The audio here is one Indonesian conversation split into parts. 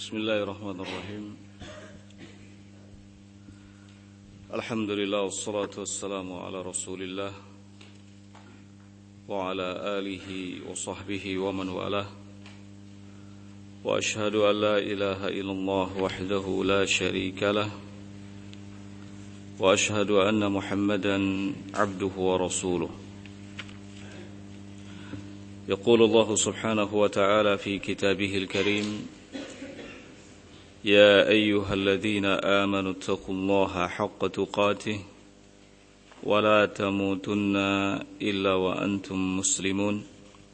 Bismillahirrahmanirrahim. Alhamdulillah wassalatu wassalamu ala Rasulillah wa ala alihi wa sahbihi wa man walah. Wa ashhadu an la ilaha illallah wahdahu la syarika lah. Wa ashhadu anna Muhammadan abduhu wa rasuluh. Yaqulu Allah subhanahu wa ta'ala fi kitabihil karim: يا أيها الذين آمنوا اتقوا الله حق تقاته ولا تموتن إلا وأنتم مسلمون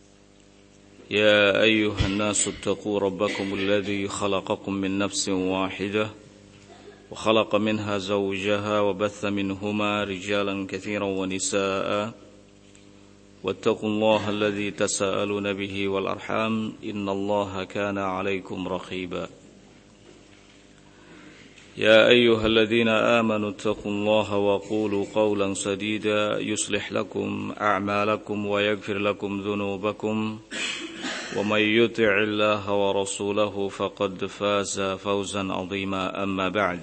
يا أيها الناس اتقوا ربكم الذي خلقكم من نفس واحدة وخلق منها زوجها وبث منهما رجالا كثيرا ونساء واتقوا الله الذي تساءلون به والأرحام إن الله كان عليكم رقيبا يا أيها الذين آمنوا اتقوا الله وقولوا قولا سديدا يصلح لكم أعمالكم ويغفر لكم ذنوبكم ومن يطع الله ورسوله فقد فاز فوزا عظيما أما بعد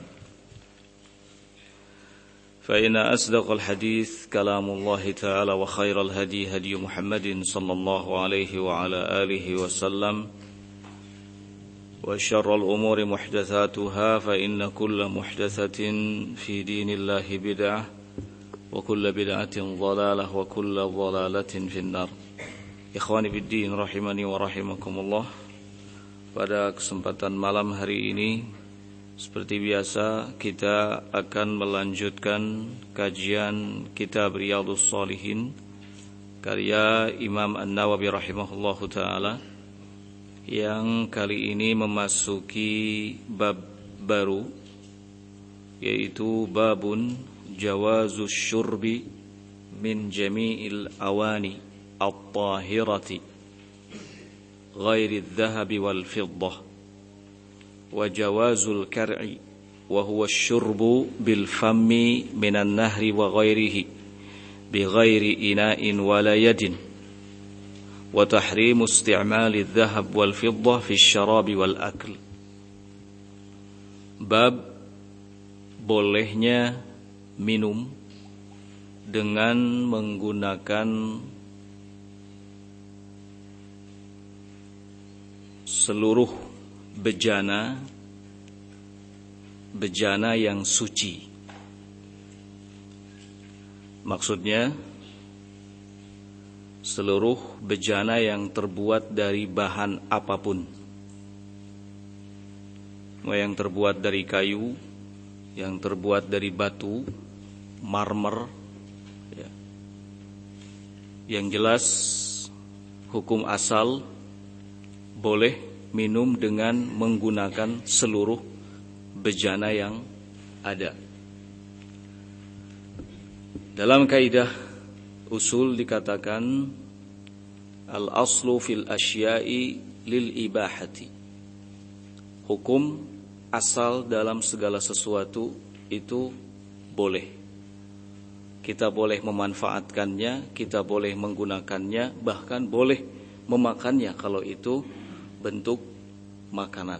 فإن أصدق الحديث كلام الله تعالى وخير الهدي هدي محمد صلى الله عليه وعلى آله وسلم وشر الأمور محدثاتها فإن كل محدثة في دين الله بدعة وكل بدعة ضلالة وكل ضلالة في النار. Ikhwani fiddin rahimani wa rahimakumullah. Pada kesempatan malam hari ini, seperti biasa kita akan melanjutkan kajian kitab Riyadhus Shalihin karya Imam An-Nawawi rahimahullahu taala, yang kali ini memasuki bab baru, yaitu babun jawazus syurbi min jami'il awani at-tahirati ghairi adh-dhahabi wal fiddah wa jawazul kar'i wa huwa asy-syurbu bil fammi minan nahri wa ghairihi bi ghairi ina'in wala yadin wa tahrimu isti'mali adh-dhahab wal fiddah fi asy-syarabi wal akl. Bab bolehnya minum dengan menggunakan seluruh bejana yang suci. Maksudnya seluruh bejana yang terbuat dari bahan apapun, yang terbuat dari kayu, yang terbuat dari batu, marmer, ya. Yang jelas hukum asal boleh minum dengan menggunakan seluruh bejana yang ada. Dalam kaidah usul dikatakan al-aslu fil asya'i lil ibahati. Hukum asal dalam segala sesuatu itu boleh. Kita boleh memanfaatkannya, kita boleh menggunakannya, bahkan boleh memakannya kalau itu bentuk makanan.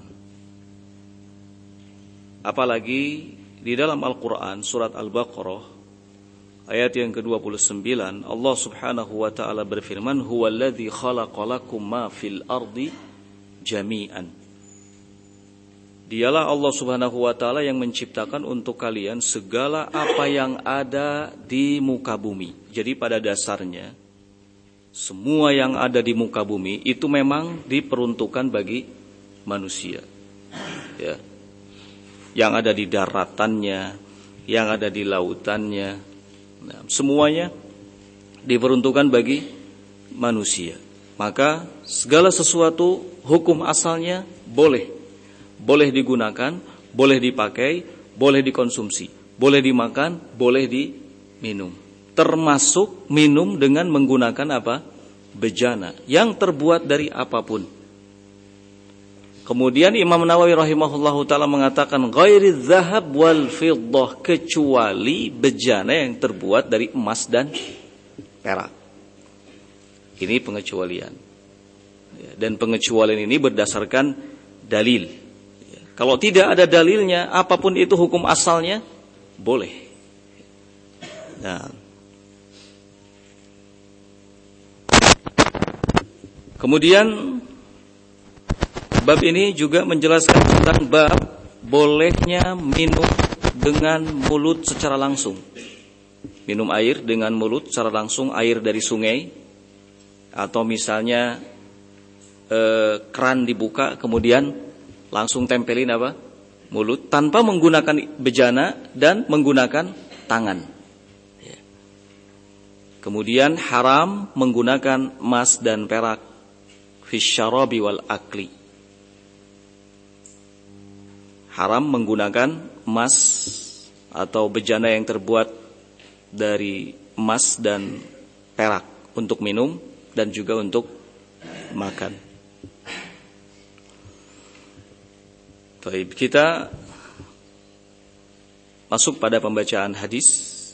Apalagi di dalam Al-Quran surat Al-Baqarah ayat yang ke-29, Allah subhanahu wa ta'ala berfirman, huwallazi khalaqalakum ma fil ardi jami'an. Dialah Allah subhanahu wa ta'ala yang menciptakan untuk kalian segala apa yang ada di muka bumi. Jadi pada dasarnya semua yang ada di muka bumi itu memang diperuntukkan bagi manusia, ya. Yang ada di daratannya, yang ada di lautannya, nah, semuanya diperuntukkan bagi manusia. Maka segala sesuatu hukum asalnya boleh digunakan, boleh dipakai, boleh dikonsumsi, boleh dimakan, boleh diminum. Termasuk minum dengan menggunakan apa? Bejana yang terbuat dari apapun. Kemudian Imam Nawawi rahimahullahu ta'ala mengatakan ghairi dzahab wal fiddah, kecuali bejana yang terbuat dari emas dan perak. Ini pengecualian. Dan pengecualian ini berdasarkan dalil. Kalau tidak ada dalilnya, apapun itu hukum asalnya, boleh. Nah. Kemudian bab ini juga menjelaskan tentang bab bolehnya minum dengan mulut secara langsung. Minum air dengan mulut secara langsung, air dari sungai, atau misalnya keran dibuka kemudian langsung tempelin mulut tanpa menggunakan bejana dan menggunakan tangan. Kemudian haram menggunakan emas dan perak fisyarabi wal akli. Haram menggunakan emas atau bejana yang terbuat dari emas dan perak untuk minum dan juga untuk makan. Baik, kita masuk pada pembacaan hadis.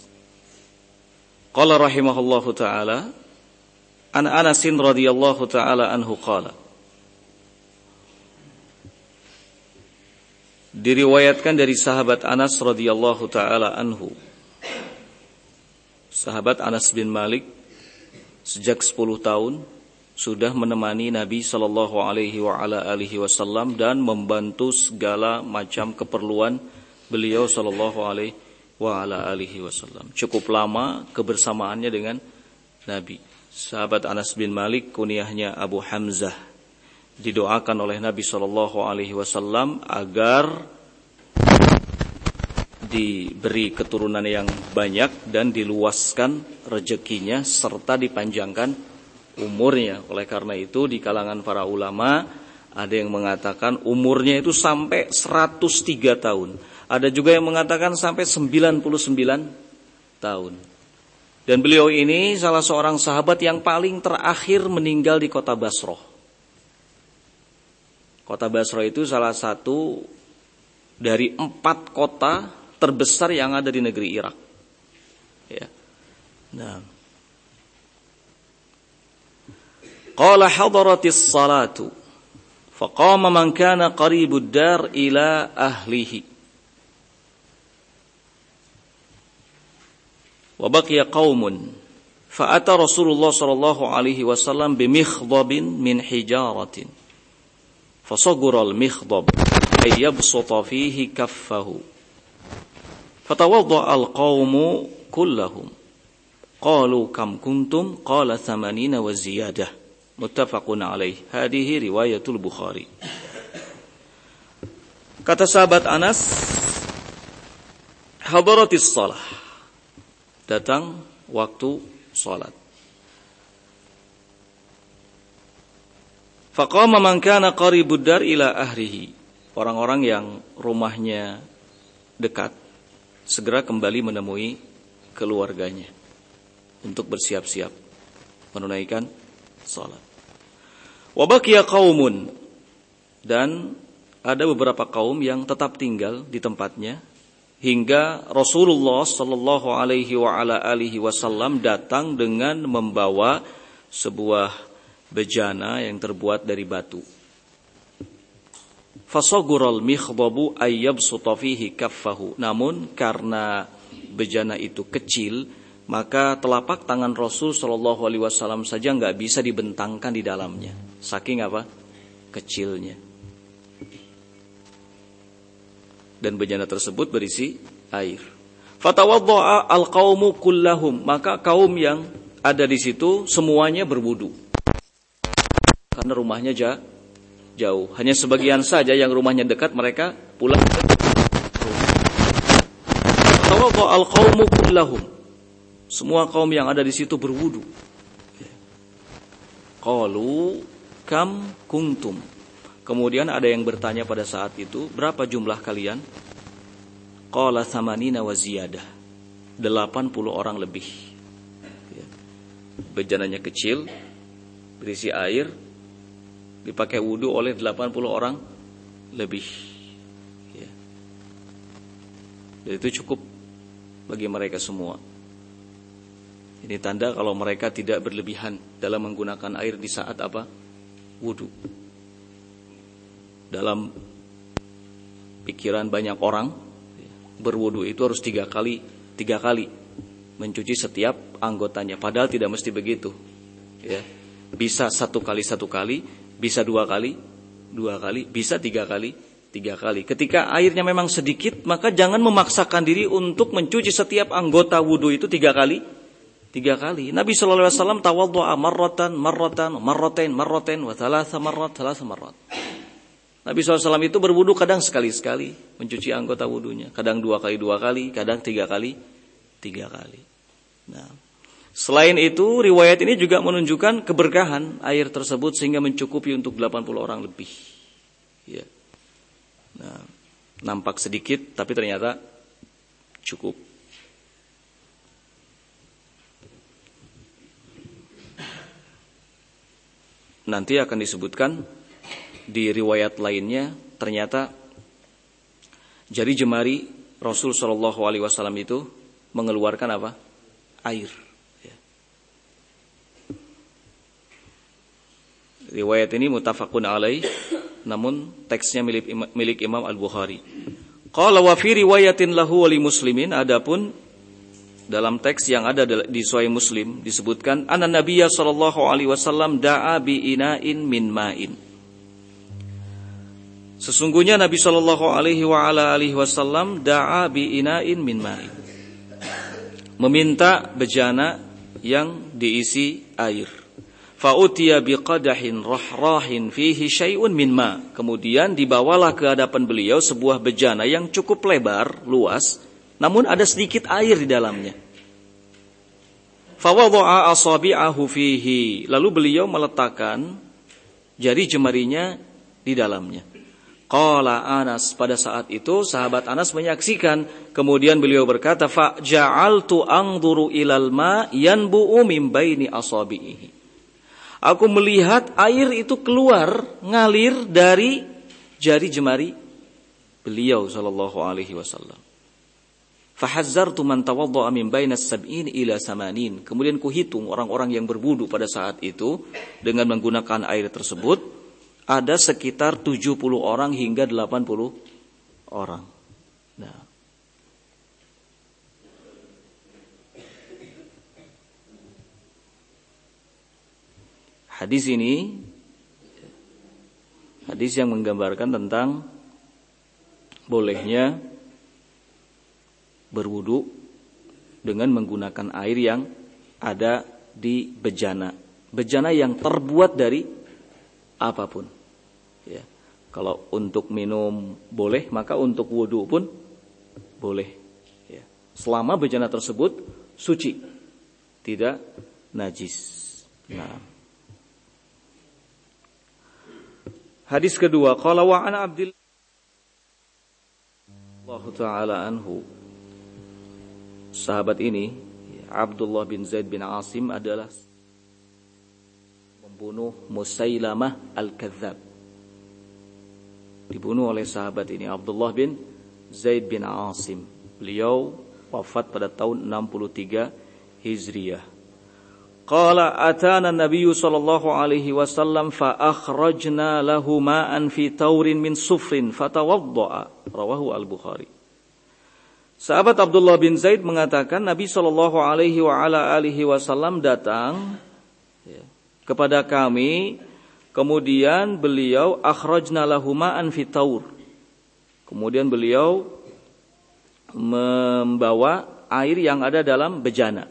Qala rahimahullahu ta'ala, an Anasin radhiyallahu ta'ala anhu qala. Diriwayatkan dari sahabat Anas radhiyallahu ta'ala anhu. Sahabat Anas bin Malik sejak 10 tahun sudah menemani Nabi sallallahu alaihi wa ala alihi wasallam dan membantu segala macam keperluan beliau sallallahu alaihi wa ala alihi wasallam. Cukup lama kebersamaannya dengan Nabi. Sahabat Anas bin Malik kunyahnya Abu Hamzah. Didoakan oleh Nabi sallallahu alaihi wasallam agar diberi keturunan yang banyak dan diluaskan rezekinya serta dipanjangkan umurnya. Oleh karena itu di kalangan para ulama ada yang mengatakan umurnya itu sampai 103 tahun. Ada juga yang mengatakan sampai 99 tahun. Dan beliau ini salah seorang sahabat yang paling terakhir meninggal di kota Basrah. Kota Basrah itu salah satu dari 4 kota terbesar yang ada di negeri Irak. Ya. Nah, qala hadaratis salatu faqama man kana qaribud dar ila ahlihi wa baqiya qaumun fa ata Rasulullah sallallahu alaihi wasallam bimikhdabin min hijaratin fasagara al-mikhdab ay yabsuta fihi kaffahu fatawadda al-qaumu kullahum qalu kam kuntum qala 80 wa ziyadah. Muttafaqun alaih. Hadihi riwayatul Bukhari. Kata sahabat Anas, hadaratis shalah. Datang waktu salat. Faqama man kana qaribud dar ila ahlihi. Orang-orang yang rumahnya dekat segera kembali menemui keluarganya untuk bersiap-siap menunaikan salat. Wa baqiya qaumun, dan ada beberapa kaum yang tetap tinggal di tempatnya hingga Rasulullah sallallahu alaihi wa ala alihi wasallam datang dengan membawa sebuah bejana yang terbuat dari batu. Fasagural mikhdabu ayyabsuta fihi kaffahu. Namun karena bejana itu kecil, maka telapak tangan Rasul sallallahu alaihi wasallam saja enggak bisa dibentangkan di dalamnya. Saking kecilnya. Dan bejana tersebut berisi air. Fatawaddaa al-qaumu kullahum, maka kaum yang ada di situ semuanya berwudu. Karena rumahnya jauh. Hanya sebagian saja yang rumahnya dekat, mereka pulang ke rumah. Fatawaddaa al-qaumu kullahum. Semua kaum yang ada di situ berwudu. Qalu kam kuntum. Kemudian ada yang bertanya pada saat itu, berapa jumlah kalian? Qala 80 wa ziyadah. 80 orang lebih. Bejananya kecil, berisi air, dipakai wudu oleh 80 orang lebih. Dan itu cukup bagi mereka semua. Ini tanda kalau mereka tidak berlebihan dalam menggunakan air di saat wudu. Dalam pikiran banyak orang, berwudu itu harus tiga kali mencuci setiap anggotanya. Padahal tidak mesti begitu. Ya. Bisa 1 kali, bisa 2 kali, bisa 3 kali. Ketika airnya memang sedikit, maka jangan memaksakan diri untuk mencuci setiap anggota wudu itu 3 kali. Nabi sallallahu alaihi wasallam tawaddu'a marratan, wa thalatha marrat. Nabi SAW itu berwudu kadang sekali-sekali mencuci anggota wudunya, kadang 2 kali, kadang 3 kali. Nah, selain itu riwayat ini juga menunjukkan keberkahan air tersebut sehingga mencukupi untuk 80 orang lebih. Ya. Nah, nampak sedikit tapi ternyata cukup. Nanti akan disebutkan di riwayat lainnya, ternyata jari jemari Rasul Shallallahu Alaihi Wasallam itu mengeluarkan apa? Air. Ya. Riwayat ini muttafaqun alaih, namun teksnya milik Imam Al-Bukhari. Qala wa fi riwayatin lahu wa li Muslimin, adapun dalam teks yang ada di Sahih Muslim disebutkan anna Nabiyya sallallahu alaihi wasallam da'a bi ina'in min ma'in. Sesungguhnya Nabi sallallahu alaihi wasallam da'a bi ina'in min ma'in. Meminta bejana yang diisi air. Fa utiya bi qadahin rahrahin fihi syai'un min ma. Kemudian dibawalah ke hadapan beliau sebuah bejana yang cukup lebar, luas, namun ada sedikit air di dalamnya. Fawadha'a asabi'ahu fihi. Lalu beliau meletakkan jari jemarinya di dalamnya. Qala Anas, pada saat itu sahabat Anas menyaksikan, kemudian beliau berkata, fa ja'altu anzuru ilal ma yanbu'u min baini asabi'ihi. Aku melihat air itu keluar, ngalir dari jari jemari beliau sallallahu alaihi wasallam. Fahazzartu man tawadda'a min bainas sab'in ila samanin. Kemudian kuhitung orang-orang yang berwudu pada saat itu dengan menggunakan air tersebut, ada sekitar 70 orang hingga 80 orang. Nah. Hadis ini hadis yang menggambarkan tentang bolehnya berwudu dengan menggunakan air yang ada di bejana. Bejana yang terbuat dari apapun. Ya. Kalau untuk minum boleh, maka untuk wudu pun boleh. Ya. Selama bejana tersebut suci, tidak najis. Nah. Hadis kedua, qala wa an Abdillah Ta'ala anhu. Sahabat ini, Abdullah bin Zaid bin Asim, adalah membunuh Musailamah Al-Kadzab. Dibunuh oleh sahabat ini, Abdullah bin Zaid bin Asim. Beliau wafat pada tahun 63 Hijriah. Qala atana Nabiyyu sallallahu alaihi wasallam fa akhrajna lahu ma'an fi taurin min sufrin fatawadda'a. Rawahu Al-Bukhari. Sahabat Abdullah bin Zaid mengatakan Nabi sallallahu alaihi wasallam datang kepada kami, kemudian beliau akhrajna lahu ma'an fi taur. Kemudian beliau membawa air yang ada dalam bejana.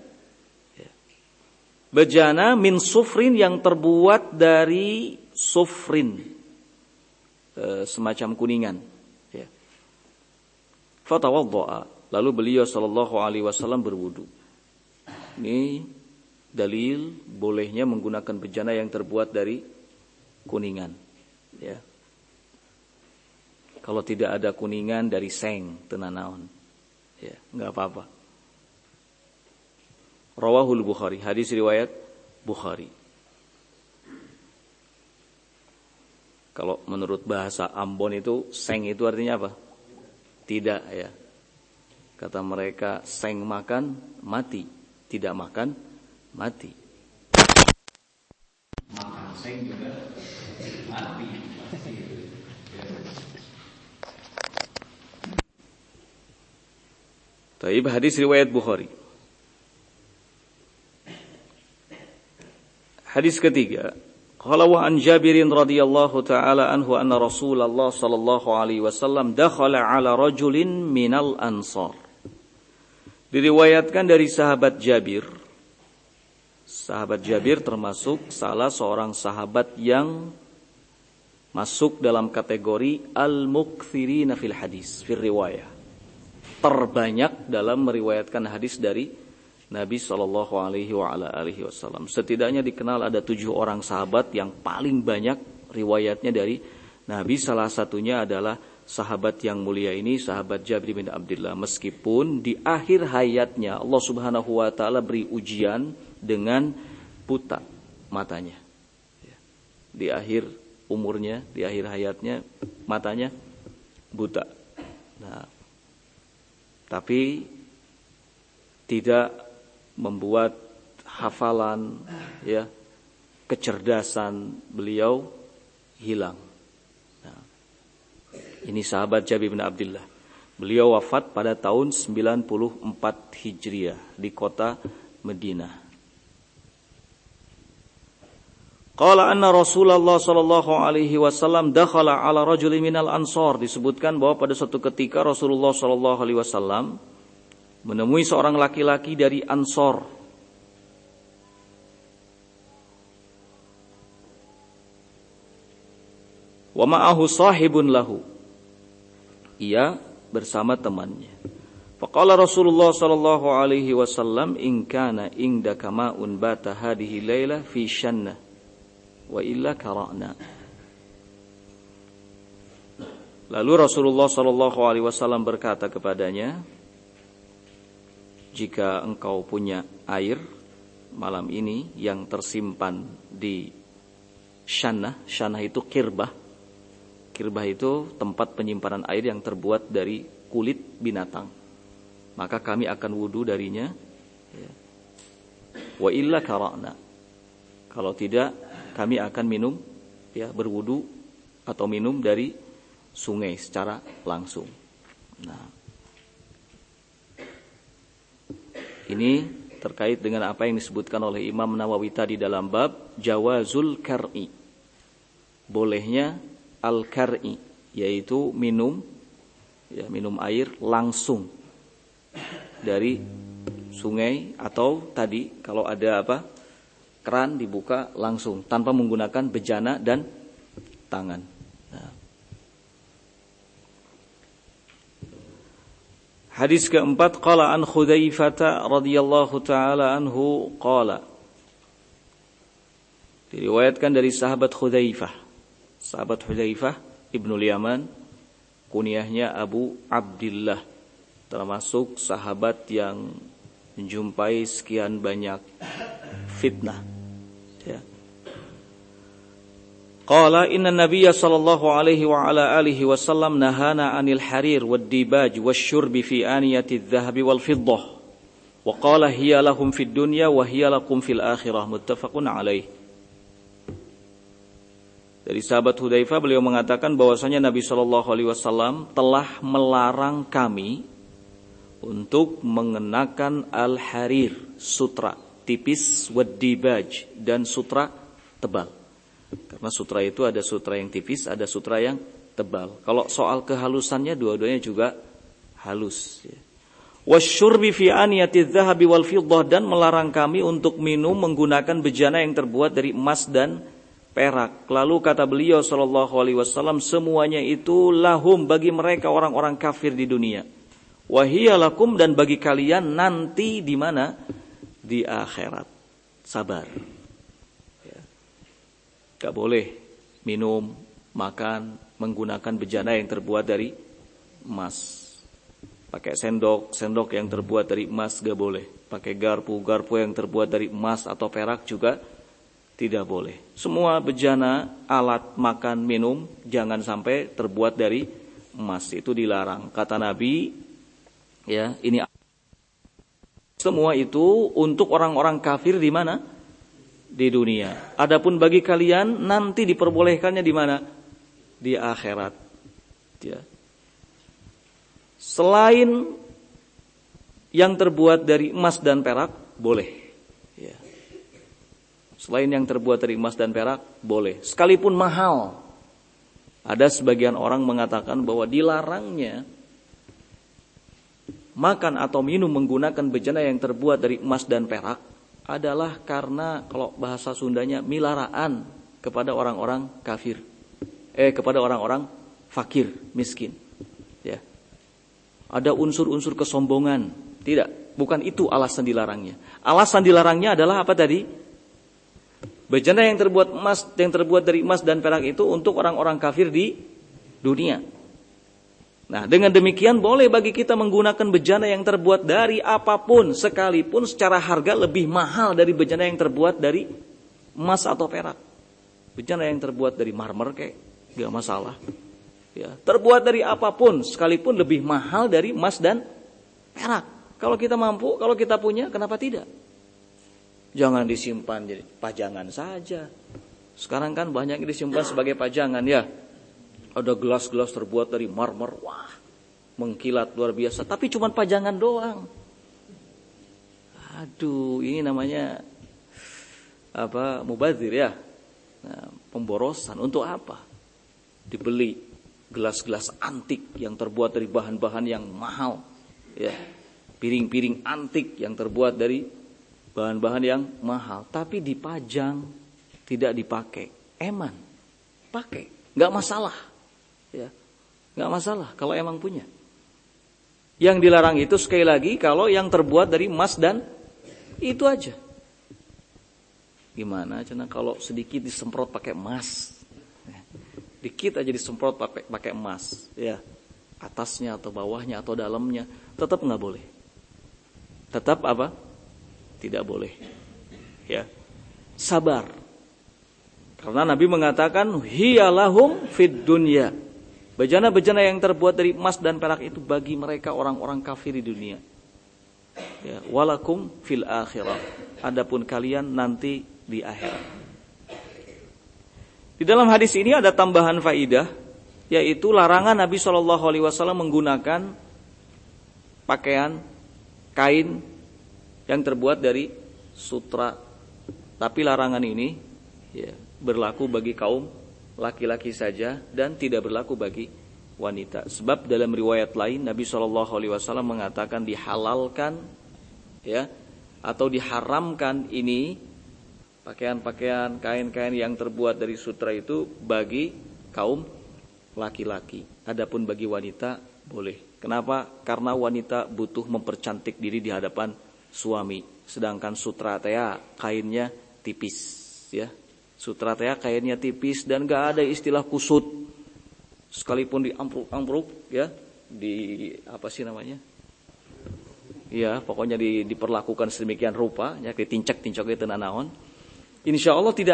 Bejana min sufrin yang terbuat dari sufrin, semacam kuningan. Fatawadda'a. Lalu beliau sallallahu alaihi wasallam berwudu. Ini dalil bolehnya menggunakan bejana yang terbuat dari kuningan. Ya. Kalau tidak ada kuningan, dari seng tenanaon. Ya, enggak apa-apa. Rawahul Bukhari, hadis riwayat Bukhari. Kalau menurut bahasa Ambon itu seng itu artinya apa? Tidak, ya. Kata mereka, seng makan mati, tidak makan mati. Makan seng juga mati. Taib, hadis riwayat Bukhari. Hadis ketiga, qala wa an Jabirin radhiyallahu taala anhu anna Rasulullah sallallahu alaihi wasallam dakhala ala rajulin minal ansar. Diriwayatkan dari sahabat Jabir. Sahabat Jabir termasuk salah seorang sahabat yang masuk dalam kategori al-mukthirina fil hadis, fil riwayah. Terbanyak dalam meriwayatkan hadis dari Nabi sallallahu alaihi wasallam. Setidaknya dikenal ada 7 orang sahabat yang paling banyak riwayatnya dari Nabi. Salah satunya adalah sahabat yang mulia ini, sahabat Jabir bin Abdullah. Meskipun di akhir hayatnya Allah Subhanahu wa taala beri ujian dengan buta matanya. Di akhir umurnya, di akhir hayatnya matanya buta. Nah, tapi tidak membuat hafalan, ya, kecerdasan beliau hilang. Nah, ini sahabat Jabir bin Abdullah. Beliau wafat pada tahun 94 Hijriah di kota Madinah. Qala anna Rasulullah sallallahu alaihi wasallam dakhala ala rajulin minal ansar. Disebutkan bahwa pada suatu ketika Rasulullah sallallahu alaihi wasallam menemui seorang laki-laki dari Ansor. Wa ma'ahu sahibun lahu. Ia bersama temannya. Faqala Rasulullah sallallahu alaihi wasallam, in kana indaka ma'un bata hadhihi laila fi shannah wa illa kara'na. Lalu Rasulullah sallallahu alaihi wasallam berkata kepadanya, jika engkau punya air malam ini yang tersimpan di syannah, syannah itu kirbah. Kirbah itu tempat penyimpanan air yang terbuat dari kulit binatang. Maka kami akan wudu darinya. Wa illa kara'na. Kalau tidak, kami akan minum, ya, berwudu atau minum dari sungai secara langsung. Nah, ini terkait dengan apa yang disebutkan oleh Imam Nawawi tadi dalam bab jawazul kar'i. Bolehnya al-kar'i, yaitu minum, ya, minum air langsung dari sungai, atau tadi kalau ada apa? Keran dibuka langsung tanpa menggunakan bejana dan tangan. Nah. Hadis keempat, qala an Hudzaifah radhiyallahu taala anhu qala. Diriwayatkan dari sahabat Hudzaifah. Sahabat Hudzaifah Ibnul Yaman, kunyahnya Abu Abdillah, termasuk sahabat yang menjumpai sekian banyak fitnah. Ya. Qala inna nabiyya sallallahu alaihi wa ala alihi wasallam nahana anil harir wad dibaj wasyurbi fi aniyati adh-dhahabi wal fiddah wa qala hiya lahum fid dunya wa hiya lakum fil akhirah, muttafaqun alaih. Dari sahabat Hudzaifah, beliau mengatakan bahwasanya Nabi sallallahu alaihi wasallam telah melarang kami untuk mengenakan al-harir, sutra tipis, wad-dibaj, dan sutra tebal. Karena sutra itu ada sutra yang tipis, ada sutra yang tebal. Kalau soal kehalusannya, dua-duanya juga halus. Wasyurbi fi aniyati adh-dhahabi wal fiddah, dan melarang kami untuk minum menggunakan bejana yang terbuat dari emas dan perak. Lalu kata beliau sallallahu alaihi wasallam, semuanya itu lahum, bagi mereka orang-orang kafir di dunia. Wa hiya lakum, dan bagi kalian nanti di mana? Di akhirat. Sabar. Ya. Gak boleh minum, makan, menggunakan bejana yang terbuat dari emas. Pakai sendok yang terbuat dari emas gak boleh. Pakai garpu yang terbuat dari emas atau perak juga tidak boleh. Semua bejana, alat makan, minum, jangan sampai terbuat dari emas. Itu dilarang. Kata Nabi, ya, ini semua itu untuk orang-orang kafir di mana? Di dunia. Adapun bagi kalian nanti diperbolehkannya di mana? Di akhirat. Ya. Selain yang terbuat dari emas dan perak boleh. Ya. Selain yang terbuat dari emas dan perak boleh, sekalipun mahal. Ada sebagian orang mengatakan bahwa dilarangnya makan atau minum menggunakan bejana yang terbuat dari emas dan perak adalah karena kalau bahasa Sundanya milaraan kepada orang-orang kafir. Kepada orang-orang fakir, miskin. Ya. Ada unsur-unsur kesombongan. Tidak, bukan itu alasan dilarangnya. Alasan dilarangnya adalah apa tadi? Bejana yang terbuat dari emas dan perak itu untuk orang-orang kafir di dunia. Nah, dengan demikian boleh bagi kita menggunakan bejana yang terbuat dari apapun, sekalipun secara harga lebih mahal dari bejana yang terbuat dari emas atau perak. Bejana yang terbuat dari marmer kayak gak masalah. Ya, terbuat dari apapun, sekalipun lebih mahal dari emas dan perak. Kalau kita mampu, kalau kita punya, kenapa tidak? Jangan disimpan jadi pajangan saja. Sekarang kan banyak yang disimpan sebagai pajangan ya. Ada gelas-gelas terbuat dari marmer, wah, mengkilat luar biasa. Tapi cuma pajangan doang. Aduh, ini namanya apa? Mubazir ya. Nah, pemborosan. Untuk apa? Dibeli gelas-gelas antik yang terbuat dari bahan-bahan yang mahal, ya. Piring-piring antik yang terbuat dari bahan-bahan yang mahal, tapi dipajang, tidak dipakai. Eman, pakai, nggak masalah, ya, nggak masalah kalau emang punya. Yang dilarang itu sekali lagi kalau yang terbuat dari emas dan itu aja. Gimana? Karena kalau sedikit disemprot pakai emas, dikit aja disemprot pakai emas, ya, atasnya atau bawahnya atau dalamnya, tetap nggak boleh. Tetap apa? Tidak boleh. Ya. Sabar. Karena Nabi mengatakan hiyalahum fid dunya. Bejana-bejana yang terbuat dari emas dan perak itu bagi mereka orang-orang kafir di dunia. Ya, walakum fil akhirah. Adapun kalian nanti di akhirat. Di dalam hadis ini ada tambahan faidah, yaitu larangan Nabi SAW menggunakan pakaian kain yang terbuat dari sutra. Tapi larangan ini ya, berlaku bagi kaum laki-laki saja dan tidak berlaku bagi wanita. Sebab dalam riwayat lain Nabi SAW mengatakan dihalalkan ya atau diharamkan ini pakaian-pakaian, kain-kain yang terbuat dari sutra itu bagi kaum laki-laki. Adapun bagi wanita boleh. Kenapa? Karena wanita butuh mempercantik diri di hadapan suami, sedangkan sutra tea kainnya tipis, ya. Sutra tea kainnya tipis dan gak ada istilah kusut. Sekalipun diampruk-ampruk, ya, di apa sih namanya? Ya, pokoknya diperlakukan sedemikian rupa, ya, ditincak-tincak itu nanaon. Insya Allah tidak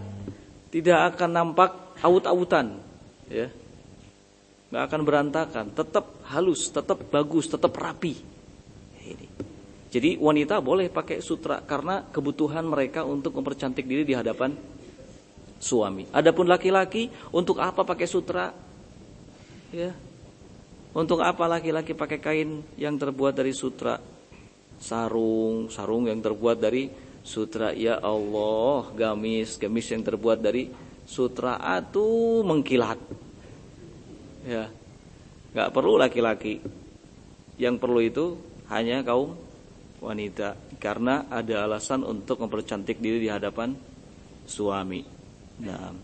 akan nampak aut-autan, ya. Gak akan berantakan, tetap halus, tetap bagus, tetap rapi. Ini. Jadi wanita boleh pakai sutra karena kebutuhan mereka untuk mempercantik diri di hadapan suami. Adapun laki-laki, untuk apa pakai sutra? Ya. Untuk apa laki-laki pakai kain yang terbuat dari sutra? Sarung yang terbuat dari sutra. Ya Allah, gamis yang terbuat dari sutra atuh mengkilat. Ya. Enggak perlu laki-laki. Yang perlu itu hanya kaum wanita, karena ada alasan untuk mempercantik diri di hadapan suami. Nah,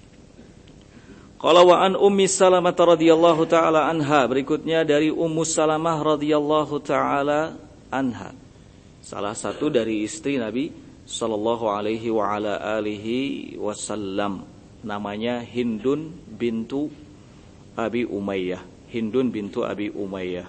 qala wa an Ummi Salamah radhiyallahu taala anha, berikutnya dari Ummu Salamah radhiyallahu taala anha, salah satu dari istri Nabi sallallahu alaihi wa ala alihi wasallam, namanya Hindun bintu Abi Umayyah. Hindun bintu Abi Umayyah.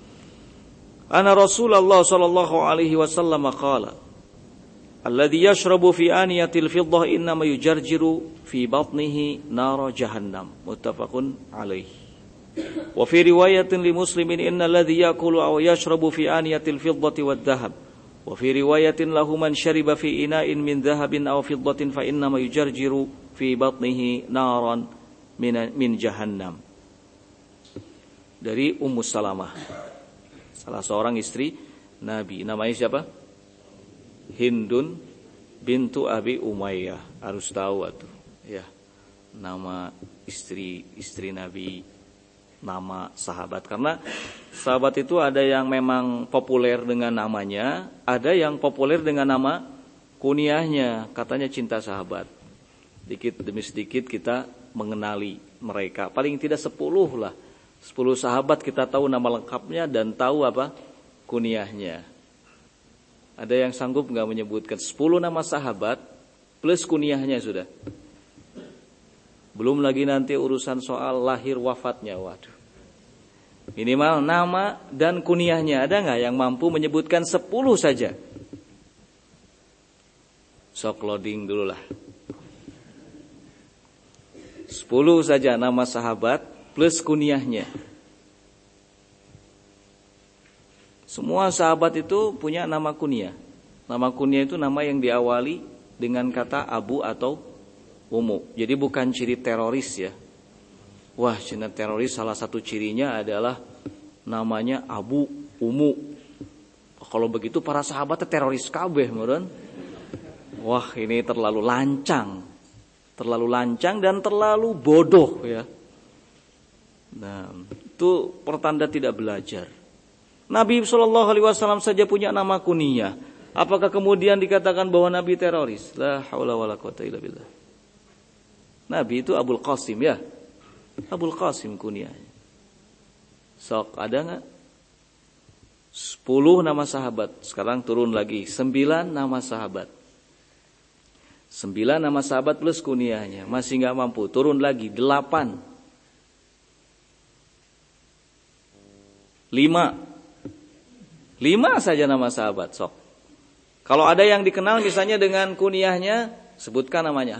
Ana Rasulullah sallallahu alaihi wasallam qala alladhi yashrabu fi aniyatil fiddah innama yujarjiru fi batnihi nara jahannam. Muttafaqun alaihi. Wa fi riwayatin li Muslimin innal ladzi yaqulu aw yashrabu fi aniyatil fiddati wad dhahab. Wa fi riwayatin lahu man shariba fi ina'in min dhahabin aw fiddatin fa innama yujarjiru fi batnihi naran min jahannam. Dari Ummu Salamah, salah seorang istri Nabi. Namanya siapa? Hindun bintu Abi Umayyah. Harus tahu atuh. Ya. Nama istri Nabi, nama sahabat. Karena sahabat itu ada yang memang populer dengan namanya, ada yang populer dengan nama kunyahnya. Katanya cinta sahabat. Dikit demi sedikit kita mengenali mereka. Paling tidak 10 lah. 10 sahabat kita tahu nama lengkapnya dan tahu apa kunyahnya. Ada yang sanggup nggak menyebutkan 10 nama sahabat plus kunyahnya sudah? Belum lagi nanti urusan soal lahir wafatnya. Waduh. Minimal nama dan kunyahnya. Ada nggak yang mampu menyebutkan 10 saja? Sok loading dulu lah. 10 saja nama sahabat plus kunyahnya. Semua sahabat itu punya nama kunyah. Nama kunyah itu nama yang diawali dengan kata Abu atau Umu. Jadi bukan ciri teroris ya. Wah, ciri teroris salah satu cirinya adalah namanya Abu Umu. Kalau begitu para sahabatnya teroris kabeh meureun. Wah, ini terlalu lancang. Terlalu lancang dan terlalu bodoh ya. Nah, itu pertanda tidak belajar. Nabi SAW saja punya nama kunyah. Apakah kemudian dikatakan bahwa Nabi teroris? La haula wala quwata illa billah. Nabi itu Abul Qasim ya. Abul Qasim kunyahnya. Sok ada enggak? 10 nama sahabat. Sekarang turun lagi 9 nama sahabat. 9 nama sahabat plus kunyahnya. Masih enggak mampu. Turun lagi 8. 5 saja nama sahabat, sok. Kalau ada yang dikenal misalnya dengan kunyahnya, sebutkan namanya.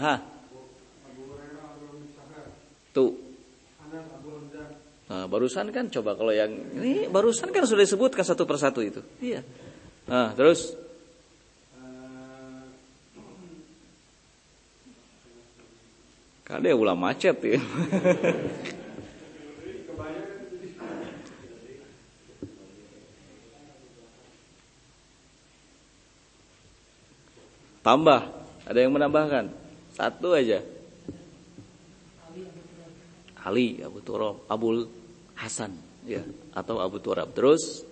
Tuh. Nah, barusan kan coba kalau yang ini barusan kan sudah disebutkan satu persatu itu. Iya. Nah, terus kade ulah macet ya. Tambah, ada yang menambahkan? Satu aja. Ali, Abu Turab, Abul Hasan, ya, atau Abu Turab. Terus,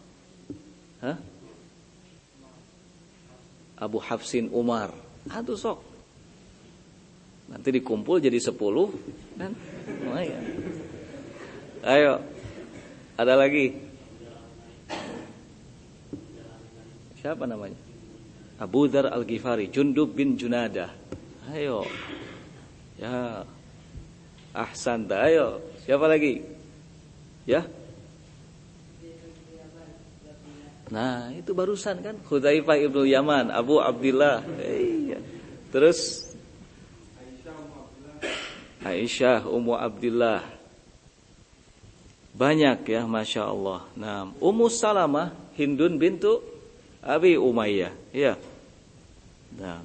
Abu Hafsin Umar. Aduh sok. Nanti dikumpul jadi 10 kan? Lumayan. Ayo, ada lagi. Siapa namanya? Abu Dzar Al-Ghifari, Jundub bin Junadah. Ayo. Ya. Ahsan, ayo. Siapa lagi? Ya. Nah, itu barusan kan Hudzaifah ibnu Yaman, Abu Abdillah. Iya. Terus Aisyah Ummu Abdillah. Banyak ya, Masya Allah. Nah, Ummu Salamah Hindun bintu Abi Umayyah. Ya. Nah.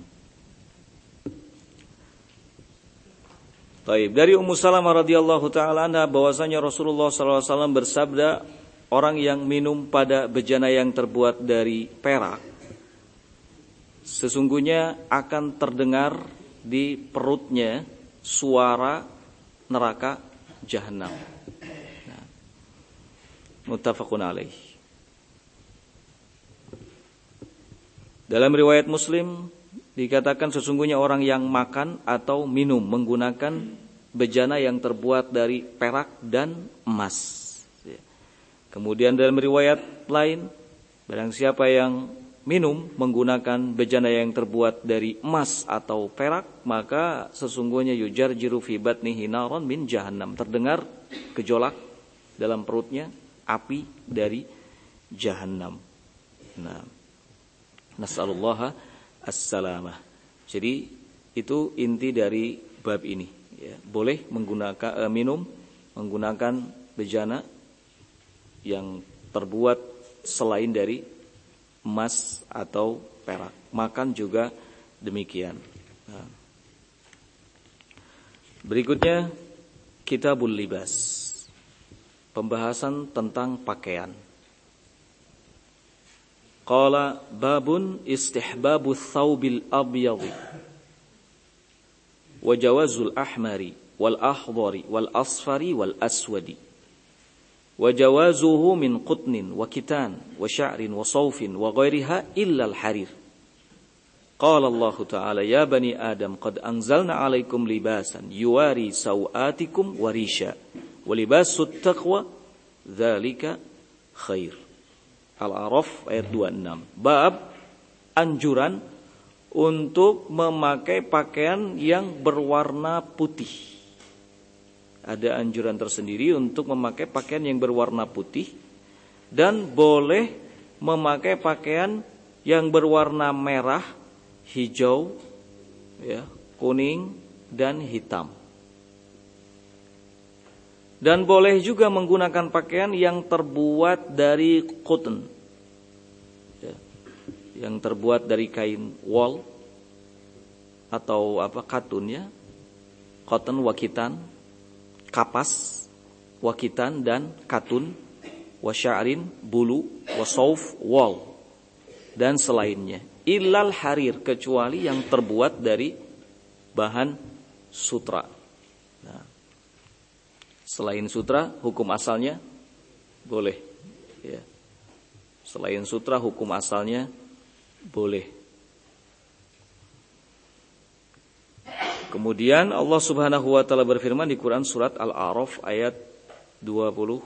Baik, dari Ummu Salamah radhiyallahu taala anha bahwasanya Rasulullah sallallahu alaihi wasallam bersabda, orang yang minum pada bejana yang terbuat dari perak sesungguhnya akan terdengar di perutnya suara neraka jahanam. Nah. Muttafaqun alaih. Dalam riwayat Muslim dikatakan sesungguhnya orang yang makan atau minum menggunakan bejana yang terbuat dari perak dan emas. Kemudian dalam riwayat lain, barang siapa yang minum menggunakan bejana yang terbuat dari emas atau perak, maka sesungguhnya yujarjiru fi batnihi naran min jahannam. Terdengar gejolak dalam perutnya api dari jahannam. Nah, nas'alullaha as-salamah. Jadi itu inti dari bab ini ya. Boleh menggunakan minum menggunakan bejana yang terbuat selain dari emas atau perak. Makan juga demikian. Nah. Berikutnya Kitabul Libas. Pembahasan tentang pakaian. Qala babun istihbabu thawbil abyadhi wa jawazul ahmari wal akhdari wal asfari wal aswadi wa jawazuhu min qutnin wa kitan wa sya'rin wa sawfin wa ghairiha illa al harir. Qala Allah Ta'ala ya bani Adam qad anzalna 'alaikum libasan yuwari sawatikum wa risha wa libasut taqwa dzalika khair. Al-A'raf ayat 26. Bab anjuran untuk memakai pakaian yang berwarna putih. Ada anjuran tersendiri untuk memakai pakaian yang berwarna putih dan boleh memakai pakaian yang berwarna merah, hijau, ya, kuning dan hitam. Dan boleh juga menggunakan pakaian yang terbuat dari cotton, ya, yang terbuat dari kain wool atau katun, ya, cotton, wakitan, kapas, wakitan dan katun, wasya'rin, bulu, wasauf, wool dan selainnya. Illal harir, kecuali yang terbuat dari bahan sutra. Selain sutra, hukum asalnya boleh. Ya. Selain sutra, hukum asalnya boleh. Kemudian Allah Subhanahu wa taala berfirman di Quran surat Al-A'raf ayat 26.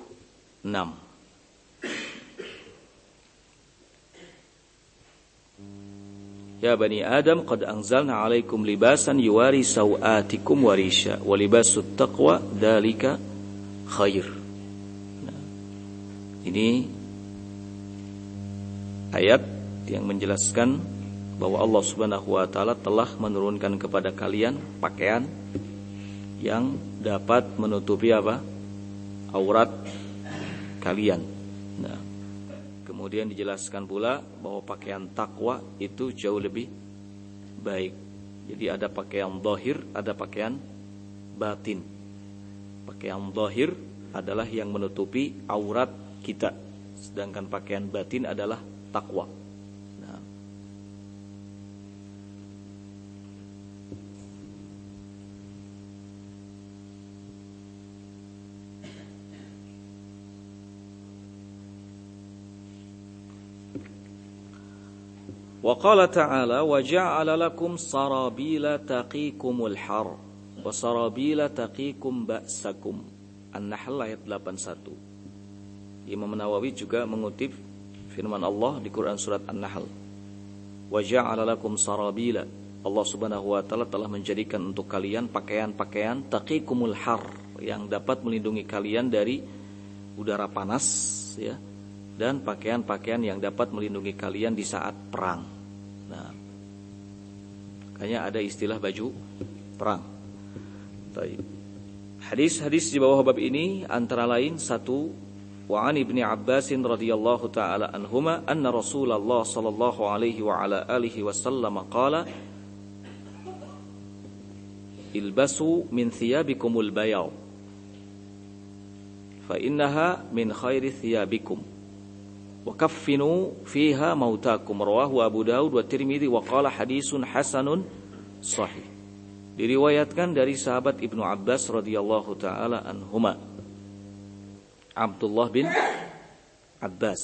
Ya bani Adam qad anzalna 'alaikum libasan yuwari sawatikum wa risha wa libasut taqwa dzalika khair. Nah, ini ayat yang menjelaskan bahwa Allah Subhanahu wa taala telah menurunkan kepada kalian pakaian yang dapat menutupi aurat kalian. Nah, kemudian dijelaskan pula bahwa pakaian takwa itu jauh lebih baik. Jadi ada pakaian zahir, ada pakaian batin. Pakaian zahir adalah yang menutupi aurat kita, sedangkan pakaian batin adalah takwa. Nah. Wa qala ta'ala wa ja'ala lakum sarabila taqikumul har wa sarabila taqikum ba'sakum. An-Nahl ayat 81. Imam Nawawi juga mengutip firman Allah di Quran surat An-Nahl. Wa ja'ala lakum sarabila. Allah Subhanahu wa taala telah menjadikan untuk kalian pakaian-pakaian taqikumul har, yang dapat melindungi kalian dari udara panas, ya, dan pakaian-pakaian yang dapat melindungi kalian di saat perang. Nah, makanya ada istilah baju perang. Hadis-hadis di bawah bab ini antara lain satu, wa an ibni Abbasin radhiyallahu taala anhuma anna Rasulullah sallallahu alaihi wa ala alihi wasallam qala ilbasu min thiyabikumul bayaw fa innaha min khairi thiyabikum wa kaffinu fiha mautakum. Rawahu Abu Daud wa Tirmidzi wa qala hadisun hasanun sahih. Diriwayatkan dari sahabat Ibnu Abbas radhiyallahu taala anhuma, Abdullah bin Abbas,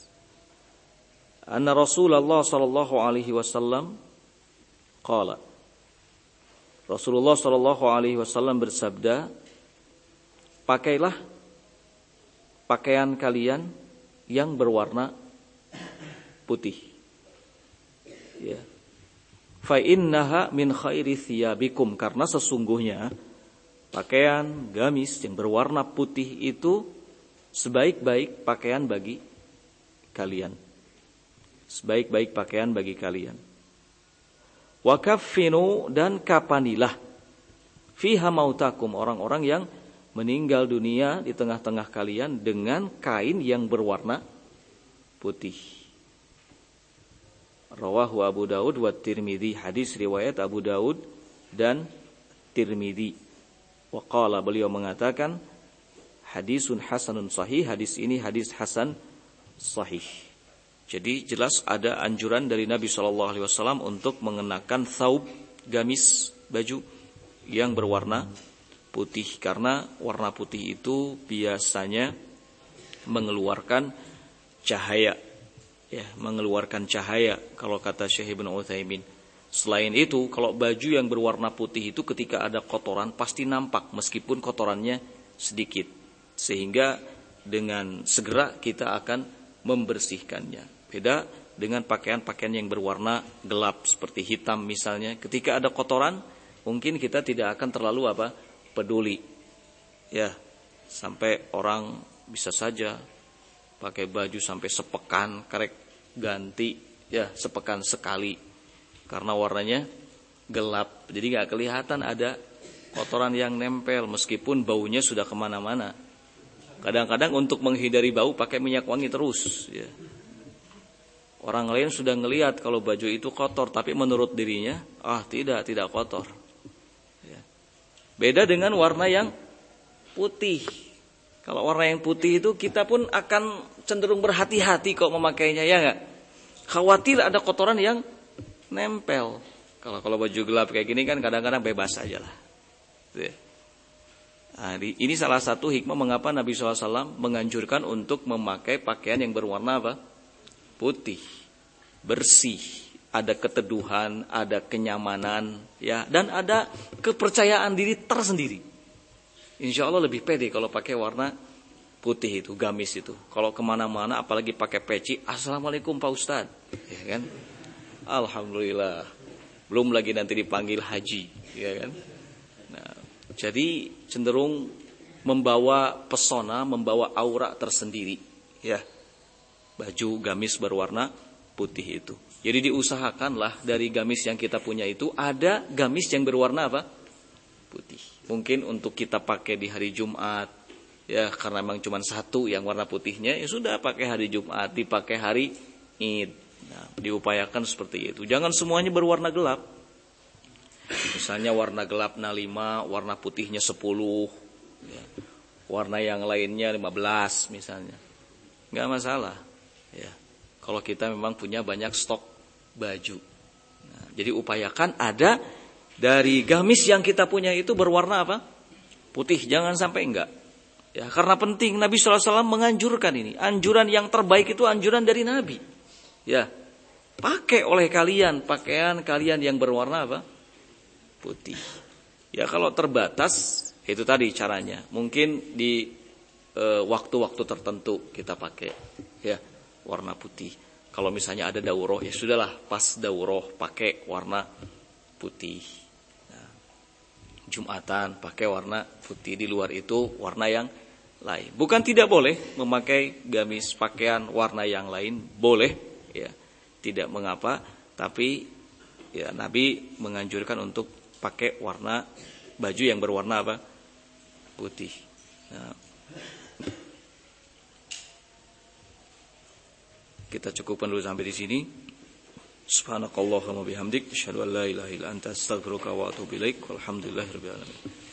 anna Rasulullah sallallahu alaihi wasallam qala, Rasulullah sallallahu alaihi wasallam bersabda, pakailah pakaian kalian yang berwarna putih, ya. Fa innaha min khairi thiyabikum, karena sesungguhnya pakaian gamis yang berwarna putih itu sebaik-baik pakaian bagi kalian. Sebaik-baik pakaian bagi kalian. Wa kaffinu, dan kapanilah fiha mautakum, orang-orang yang meninggal dunia di tengah-tengah kalian dengan kain yang berwarna putih. Rawahu Abu Daud wa Tirmidzi, hadis riwayat Abu Daud dan Tirmidzi. Wa qala, beliau mengatakan hadisun hasanun sahih, hadis ini hadis hasan sahih. Jadi jelas ada anjuran dari Nabi SAW untuk mengenakan thawb, gamis, baju yang berwarna putih. Karena warna putih itu biasanya mengeluarkan cahaya. Ya, mengeluarkan cahaya kalau kata Syekh Ibnu Utsaimin. Selain itu, kalau baju yang berwarna putih itu ketika ada kotoran pasti nampak meskipun kotorannya sedikit. Sehingga dengan segera kita akan membersihkannya. Beda dengan pakaian-pakaian yang berwarna gelap seperti hitam misalnya. Ketika ada kotoran, mungkin kita tidak akan terlalu peduli. Ya, sampai orang bisa saja pakai baju sampai sepekan karek ganti, ya sepekan sekali karena warnanya gelap. Jadi nggak kelihatan ada kotoran yang nempel meskipun baunya sudah kemana-mana. Kadang-kadang untuk menghindari bau pakai minyak wangi terus. Ya. Orang lain sudah ngelihat kalau baju itu kotor, tapi menurut dirinya, tidak kotor. Ya. Beda dengan warna yang putih. Kalau warna yang putih itu kita pun akan cenderung berhati-hati kok memakainya, ya nggak? Khawatir ada kotoran yang nempel. Kalau baju gelap kayak gini kan kadang-kadang bebas aja lah. Ya. Nah, ini salah satu hikmah mengapa Nabi SAW menganjurkan untuk memakai pakaian yang berwarna putih, bersih, ada keteduhan, ada kenyamanan, ya, dan ada kepercayaan diri tersendiri. Insya Allah lebih pede kalau pakai warna putih itu, gamis itu. Kalau kemana-mana, apalagi pakai peci, assalamualaikum Pak Ustadz, ya kan? Alhamdulillah. Belum lagi nanti dipanggil haji, ya kan? Nah, jadi cenderung membawa pesona, membawa aura tersendiri, ya. Baju gamis berwarna putih itu. Jadi diusahakanlah dari gamis yang kita punya itu ada gamis yang berwarna putih. Mungkin untuk kita pakai di hari Jumat, ya karena memang cuma satu yang warna putihnya, ya sudah pakai hari Jumat, dipakai hari Id. Nah, diupayakan seperti itu. Jangan semuanya berwarna gelap. Misalnya warna gelap 5, warna putihnya 10, ya. Warna yang lainnya 15 misalnya. Enggak masalah. Ya, kalau kita memang punya banyak stok baju. Nah, jadi upayakan ada dari gamis yang kita punya itu berwarna putih. Jangan sampai enggak. Ya, karena penting Nabi SAW menganjurkan ini. Anjuran yang terbaik itu anjuran dari Nabi. Ya, pakai oleh kalian pakaian kalian yang berwarna putih. Ya kalau terbatas itu tadi caranya. Mungkin di waktu-waktu tertentu kita pakai. Ya. Warna putih. Kalau misalnya ada daurah, ya sudahlah pas daurah pakai warna putih. Nah, Jumatan pakai warna putih, di luar itu warna yang lain. Bukan tidak boleh memakai gamis pakaian warna yang lain, boleh, ya tidak mengapa. Tapi ya Nabi menganjurkan untuk pakai warna baju yang berwarna putih. Nah, kita cukupkan dulu sampai di sini. Subhanakallahumma bihamdik, asyhadu an la ilaha illa anta, astaghfiruka wa atubu ilaik. Walhamdulillahirabbil alamin.